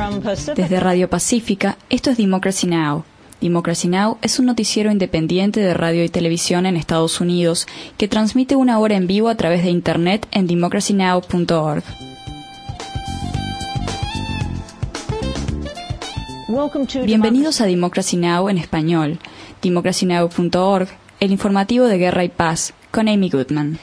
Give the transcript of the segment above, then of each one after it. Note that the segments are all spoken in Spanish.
Desde Radio Pacífica, esto es Democracy Now! Democracy Now! Es un noticiero independiente de radio y televisión en Estados Unidos que transmite una hora en vivo a través de Internet en democracynow.org. Bienvenidos a Democracy Now! En español. democracynow.org, el informativo de Guerra y Paz, con Amy Goodman.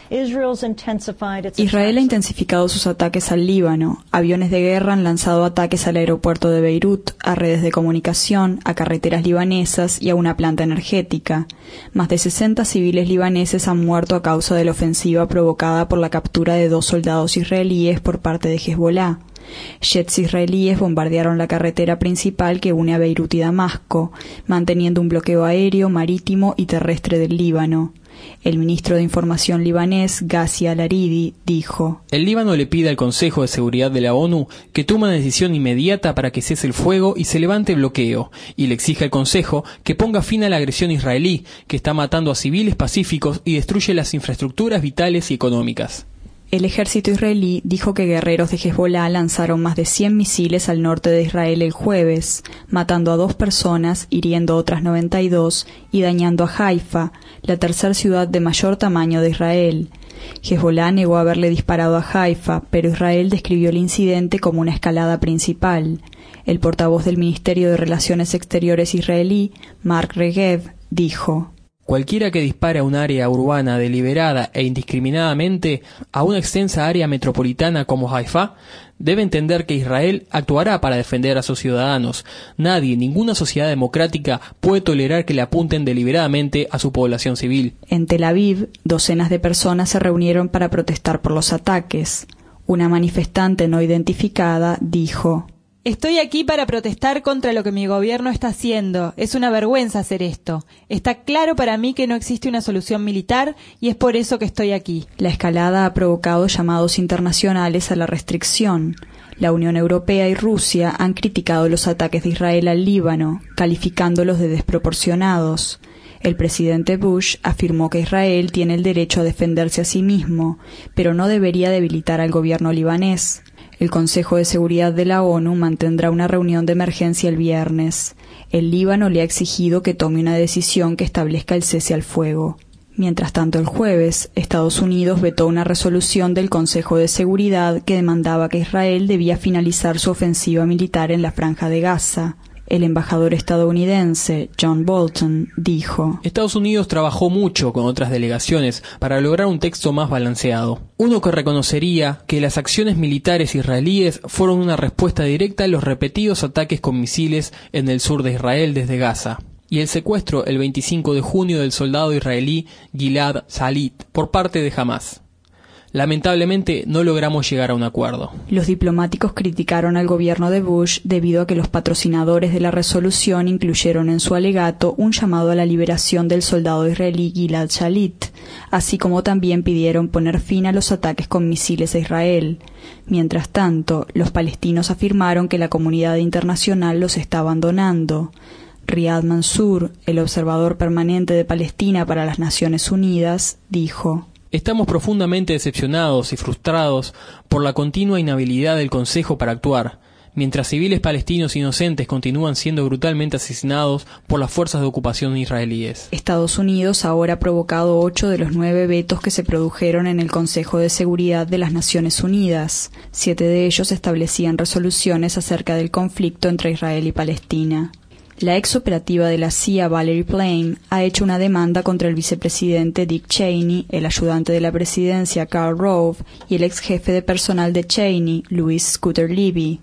Israel ha intensificado sus ataques al Líbano. Aviones de guerra han lanzado ataques al aeropuerto de Beirut, a redes de comunicación, a carreteras libanesas y a una planta energética. Más de 60 civiles libaneses han muerto a causa de la ofensiva provocada por la captura de 2 soldados israelíes por parte de Hezbollah. Jets israelíes bombardearon la carretera principal que une a Beirut y Damasco, manteniendo un bloqueo aéreo, marítimo y terrestre del Líbano. El ministro de Información libanés, Ghazi al-Aridi, dijo: El Líbano le pide al Consejo de Seguridad de la ONU que tome una decisión inmediata para que cese el fuego y se levante el bloqueo, y le exige al Consejo que ponga fin a la agresión israelí, que está matando a civiles pacíficos y destruye las infraestructuras vitales y económicas. El ejército israelí dijo que guerreros de Hezbollah lanzaron más de 100 misiles al norte de Israel el jueves, matando a 2 personas, hiriendo a otras 92 y dañando a Haifa, la tercera ciudad de mayor tamaño de Israel. Hezbollah negó haberle disparado a Haifa, pero Israel describió el incidente como una escalada principal. El portavoz del Ministerio de Relaciones Exteriores israelí, Mark Regev, dijo: Cualquiera que dispare a un área urbana deliberada e indiscriminadamente a una extensa área metropolitana como Haifa, debe entender que Israel actuará para defender a sus ciudadanos. Nadie, ninguna sociedad democrática puede tolerar que le apunten deliberadamente a su población civil. En Tel Aviv, docenas de personas se reunieron para protestar por los ataques. Una manifestante no identificada dijo: Estoy aquí para protestar contra lo que mi gobierno está haciendo. Es una vergüenza hacer esto. Está claro para mí que no existe una solución militar y es por eso que estoy aquí. La escalada ha provocado llamados internacionales a la restricción. La Unión Europea y Rusia han criticado los ataques de Israel al Líbano, calificándolos de desproporcionados. El presidente Bush afirmó que Israel tiene el derecho a defenderse a sí mismo, pero no debería debilitar al gobierno libanés. El Consejo de Seguridad de la ONU mantendrá una reunión de emergencia el viernes. El Líbano le ha exigido que tome una decisión que establezca el cese al fuego. Mientras tanto, el jueves, Estados Unidos vetó una resolución del Consejo de Seguridad que demandaba que Israel debía finalizar su ofensiva militar en la Franja de Gaza. El embajador estadounidense, John Bolton, dijo: Estados Unidos trabajó mucho con otras delegaciones para lograr un texto más balanceado. Uno que reconocería que las acciones militares israelíes fueron una respuesta directa a los repetidos ataques con misiles en el sur de Israel desde Gaza, y el secuestro el 25 de junio del soldado israelí Gilad Shalit por parte de Hamás. Lamentablemente, no logramos llegar a un acuerdo. Los diplomáticos criticaron al gobierno de Bush debido a que los patrocinadores de la resolución incluyeron en su alegato un llamado a la liberación del soldado israelí Gilad Shalit, así como también pidieron poner fin a los ataques con misiles a Israel. Mientras tanto, los palestinos afirmaron que la comunidad internacional los está abandonando. Riyad Mansour, el observador permanente de Palestina para las Naciones Unidas, dijo: Estamos profundamente decepcionados y frustrados por la continua inhabilidad del Consejo para actuar, mientras civiles palestinos inocentes continúan siendo brutalmente asesinados por las fuerzas de ocupación israelíes. Estados Unidos ahora ha provocado 8 de los 9 vetos que se produjeron en el Consejo de Seguridad de las Naciones Unidas. 7 de ellos establecían resoluciones acerca del conflicto entre Israel y Palestina. La ex operativa de la CIA, Valerie Plame, ha hecho una demanda contra el vicepresidente Dick Cheney, el ayudante de la presidencia Karl Rove y el ex jefe de personal de Cheney, Louis Scooter Libby.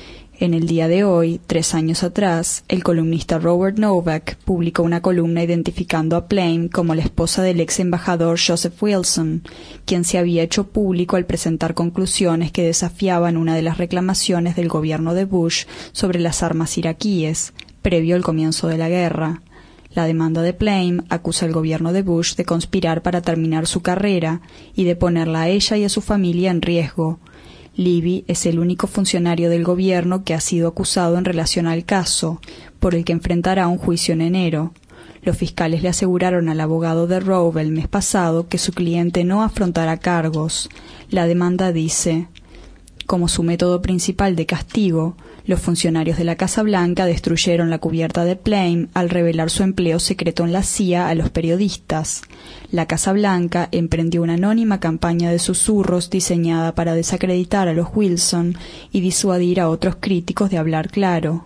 En el día de hoy, 3 años atrás, el columnista Robert Novak publicó una columna identificando a Plame como la esposa del ex embajador Joseph Wilson, quien se había hecho público al presentar conclusiones que desafiaban una de las reclamaciones del gobierno de Bush sobre las armas iraquíes, previo al comienzo de la guerra. La demanda de Plame acusa al gobierno de Bush de conspirar para terminar su carrera y de ponerla a ella y a su familia en riesgo. Libby es el único funcionario del gobierno que ha sido acusado en relación al caso, por el que enfrentará un juicio en enero. Los fiscales le aseguraron al abogado de Rove el mes pasado que su cliente no afrontará cargos. La demanda dice: como su método principal de castigo, Los funcionarios de la Casa Blanca destruyeron la cubierta de Plame al revelar su empleo secreto en la CIA a los periodistas. La Casa Blanca emprendió una anónima campaña de susurros diseñada para desacreditar a los Wilson y disuadir a otros críticos de hablar claro.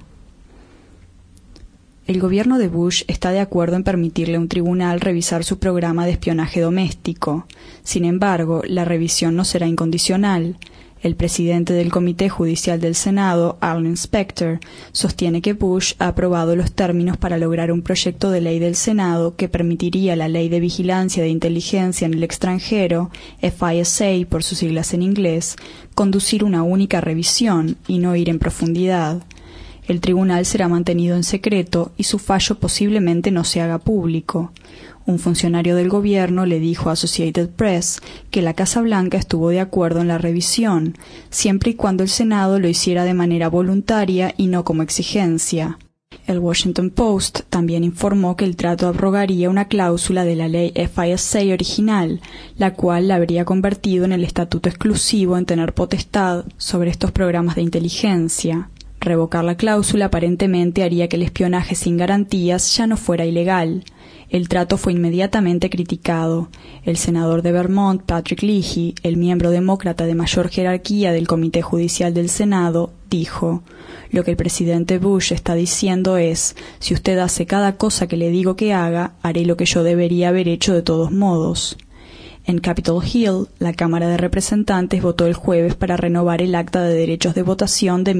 El gobierno de Bush está de acuerdo en permitirle a un tribunal revisar su programa de espionaje doméstico. Sin embargo, la revisión no será incondicional. El presidente del Comité Judicial del Senado, Arlen Specter, sostiene que Bush ha aprobado los términos para lograr un proyecto de ley del Senado que permitiría a la Ley de Vigilancia de Inteligencia en el Extranjero, FISA por sus siglas en inglés, conducir una única revisión y no ir en profundidad. El tribunal será mantenido en secreto y su fallo posiblemente no se haga público. Un funcionario del gobierno le dijo a Associated Press que la Casa Blanca estuvo de acuerdo en la revisión, siempre y cuando el Senado lo hiciera de manera voluntaria y no como exigencia. El Washington Post también informó que el trato abrogaría una cláusula de la ley FISA original, la cual la habría convertido en el estatuto exclusivo en tener potestad sobre estos programas de inteligencia. Revocar la cláusula aparentemente haría que el espionaje sin garantías ya no fuera ilegal. El trato fue inmediatamente criticado. El senador de Vermont, Patrick Leahy, el miembro demócrata de mayor jerarquía del Comité Judicial del Senado, dijo: «Lo que el presidente Bush está diciendo es, si usted hace cada cosa que le digo que haga, haré lo que yo debería haber hecho de todos modos». En Capitol Hill, la Cámara de Representantes votó el jueves para renovar el Acta de Derechos de Votación de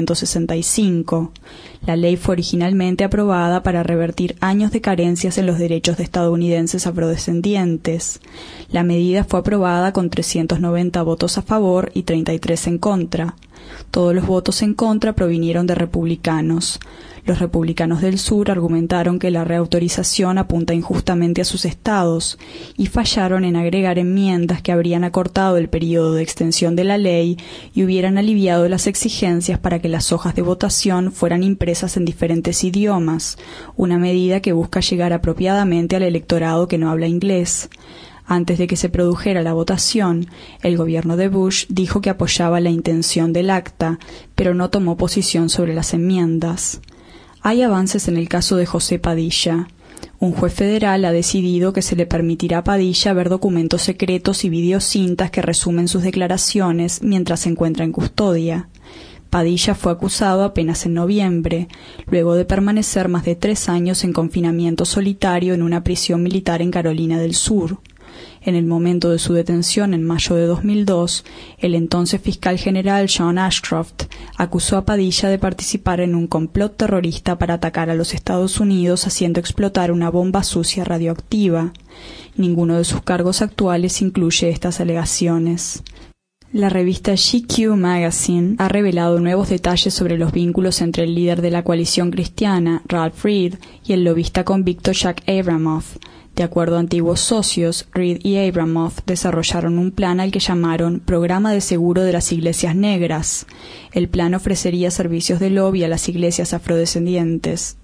1965. La ley fue originalmente aprobada para revertir años de carencias en los derechos de estadounidenses afrodescendientes. La medida fue aprobada con 390 votos a favor y 33 en contra. Todos los votos en contra provinieron de republicanos. Los republicanos del sur argumentaron que la reautorización apunta injustamente a sus estados y fallaron en agregar enmiendas que habrían acortado el periodo de extensión de la ley y hubieran aliviado las exigencias para que las hojas de votación fueran impresas en diferentes idiomas, una medida que busca llegar apropiadamente al electorado que no habla inglés. Antes de que se produjera la votación, el gobierno de Bush dijo que apoyaba la intención del acta, pero no tomó posición sobre las enmiendas. Hay avances en el caso de José Padilla. Un juez federal ha decidido que se le permitirá a Padilla ver documentos secretos y videocintas que resumen sus declaraciones mientras se encuentra en custodia. Padilla fue acusado apenas en noviembre, luego de permanecer más de 3 años en confinamiento solitario en una prisión militar en Carolina del Sur. En el momento de su detención en mayo de 2002, el entonces fiscal general John Ashcroft acusó a Padilla de participar en un complot terrorista para atacar a los Estados Unidos haciendo explotar una bomba sucia radioactiva. Ninguno de sus cargos actuales incluye estas alegaciones. La revista GQ Magazine ha revelado nuevos detalles sobre los vínculos entre el líder de la coalición cristiana, Ralph Reed, y el lobista convicto Jack Abramoff. De acuerdo a antiguos socios, Reed y Abramoff desarrollaron un plan al que llamaron Programa de Seguro de las Iglesias Negras. El plan ofrecería servicios de lobby a las iglesias afrodescendientes.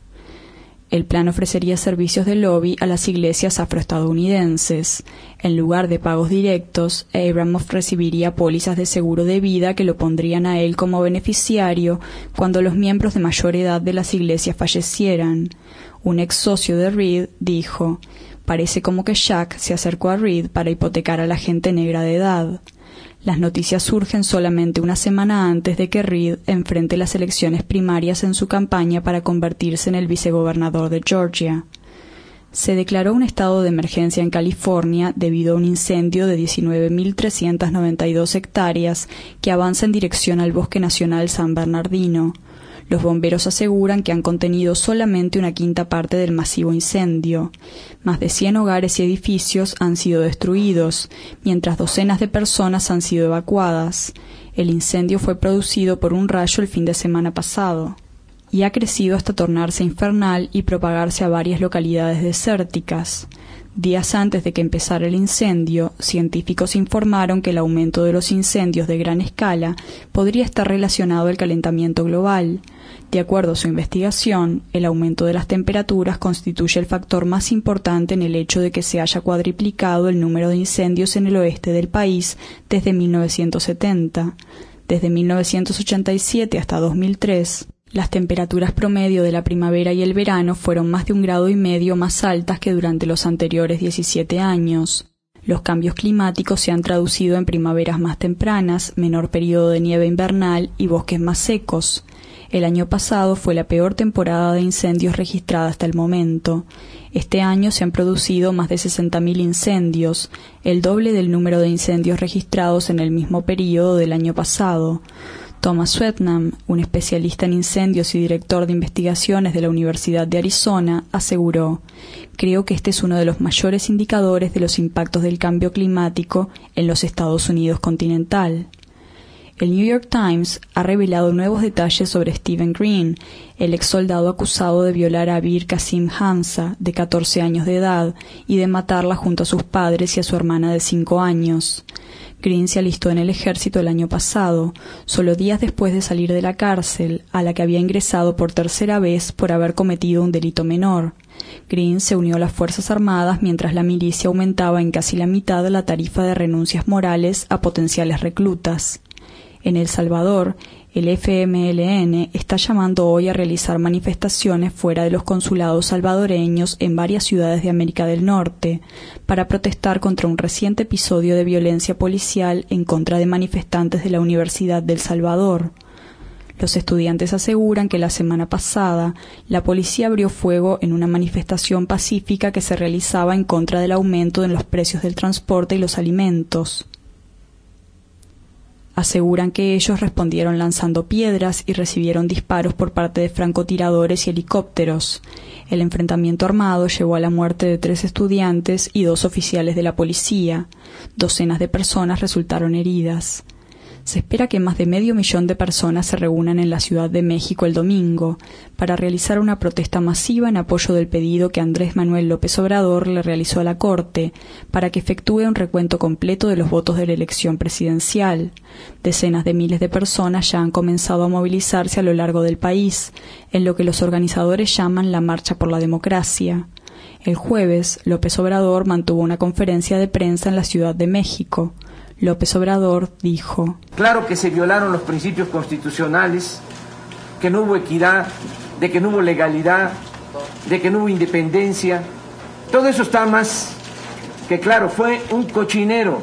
El plan ofrecería servicios de lobby a las iglesias afroestadounidenses. En lugar de pagos directos, Abramoff recibiría pólizas de seguro de vida que lo pondrían a él como beneficiario cuando los miembros de mayor edad de las iglesias fallecieran. Un ex socio de Reed dijo: «Parece como que Jack se acercó a Reed para hipotecar a la gente negra de edad». Las noticias surgen solamente una semana antes de que Reed enfrente las elecciones primarias en su campaña para convertirse en el vicegobernador de Georgia. Se declaró un estado de emergencia en California debido a un incendio de 19.392 hectáreas que avanza en dirección al Bosque Nacional San Bernardino. Los bomberos aseguran que han contenido solamente una quinta parte del masivo incendio. Más de 100 hogares y edificios han sido destruidos, mientras docenas de personas han sido evacuadas. El incendio fue producido por un rayo el fin de semana pasado y ha crecido hasta tornarse infernal y propagarse a varias localidades desérticas. Días antes de que empezara el incendio, científicos informaron que el aumento de los incendios de gran escala podría estar relacionado al calentamiento global. De acuerdo a su investigación, el aumento de las temperaturas constituye el factor más importante en el hecho de que se haya cuadriplicado el número de incendios en el oeste del país desde 1970. Desde 1987 hasta 2003, las temperaturas promedio de la primavera y el verano fueron más de 1,5 grados más altas que durante los anteriores 17 años. Los cambios climáticos se han traducido en primaveras más tempranas, menor periodo de nieve invernal y bosques más secos. El año pasado fue la peor temporada de incendios registrada hasta el momento. Este año se han producido más de 60.000 incendios, el doble del número de incendios registrados en el mismo período del año pasado. Thomas Swetnam, un especialista en incendios y director de investigaciones de la Universidad de Arizona, aseguró: "Creo que este es uno de los mayores indicadores de los impactos del cambio climático en los Estados Unidos continental". El New York Times ha revelado nuevos detalles sobre Stephen Green, el ex soldado acusado de violar a Bir Qasim Hamza, de 14 años de edad, y de matarla junto a sus padres y a su hermana de 5 años. Green se alistó en el ejército el año pasado, solo días después de salir de la cárcel, a la que había ingresado por tercera vez por haber cometido un delito menor. Green se unió a las Fuerzas Armadas mientras la milicia aumentaba en casi la mitad la tarifa de renuncias morales a potenciales reclutas. En El Salvador, el FMLN está llamando hoy a realizar manifestaciones fuera de los consulados salvadoreños en varias ciudades de América del Norte para protestar contra un reciente episodio de violencia policial en contra de manifestantes de la Universidad de El Salvador. Los estudiantes aseguran que la semana pasada la policía abrió fuego en una manifestación pacífica que se realizaba en contra del aumento en los precios del transporte y los alimentos. Aseguran que ellos respondieron lanzando piedras y recibieron disparos por parte de francotiradores y helicópteros. El enfrentamiento armado llevó a la muerte de 3 estudiantes y 2 oficiales de la policía. Docenas de personas resultaron heridas. Se espera que más de 500.000 de personas se reúnan en la Ciudad de México el domingo para realizar una protesta masiva en apoyo del pedido que Andrés Manuel López Obrador le realizó a la Corte para que efectúe un recuento completo de los votos de la elección presidencial. Decenas de miles de personas ya han comenzado a movilizarse a lo largo del país, en lo que los organizadores llaman la Marcha por la Democracia. El jueves, López Obrador mantuvo una conferencia de prensa en la Ciudad de México. López Obrador dijo: "Claro que se violaron los principios constitucionales, que no hubo equidad, de que no hubo legalidad, de que no hubo independencia. Todo eso está más que claro, fue un cochinero.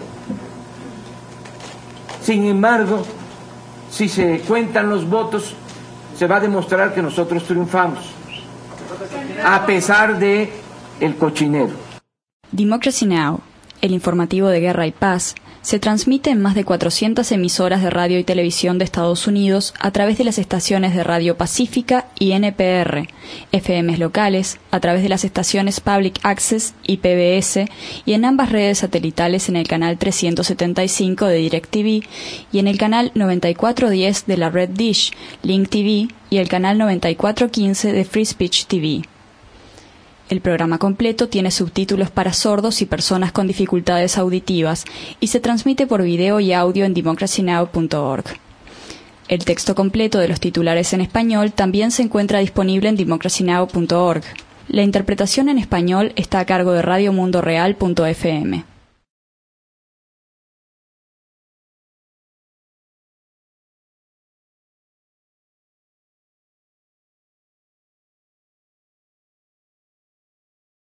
Sin embargo, si se cuentan los votos, se va a demostrar que nosotros triunfamos, a pesar de el cochinero". Democracy Now!, el informativo de Guerra y Paz, se transmite en más de 400 emisoras de radio y televisión de Estados Unidos a través de las estaciones de Radio Pacífica y NPR, FMs locales, a través de las estaciones Public Access y PBS, y en ambas redes satelitales en el canal 375 de DirecTV y en el canal 9410 de la red Dish, Link TV, y el canal 9415 de Free Speech TV. El programa completo tiene subtítulos para sordos y personas con dificultades auditivas y se transmite por video y audio en democracynow.org. El texto completo de los titulares en español también se encuentra disponible en democracynow.org. La interpretación en español está a cargo de radiomundoreal.fm.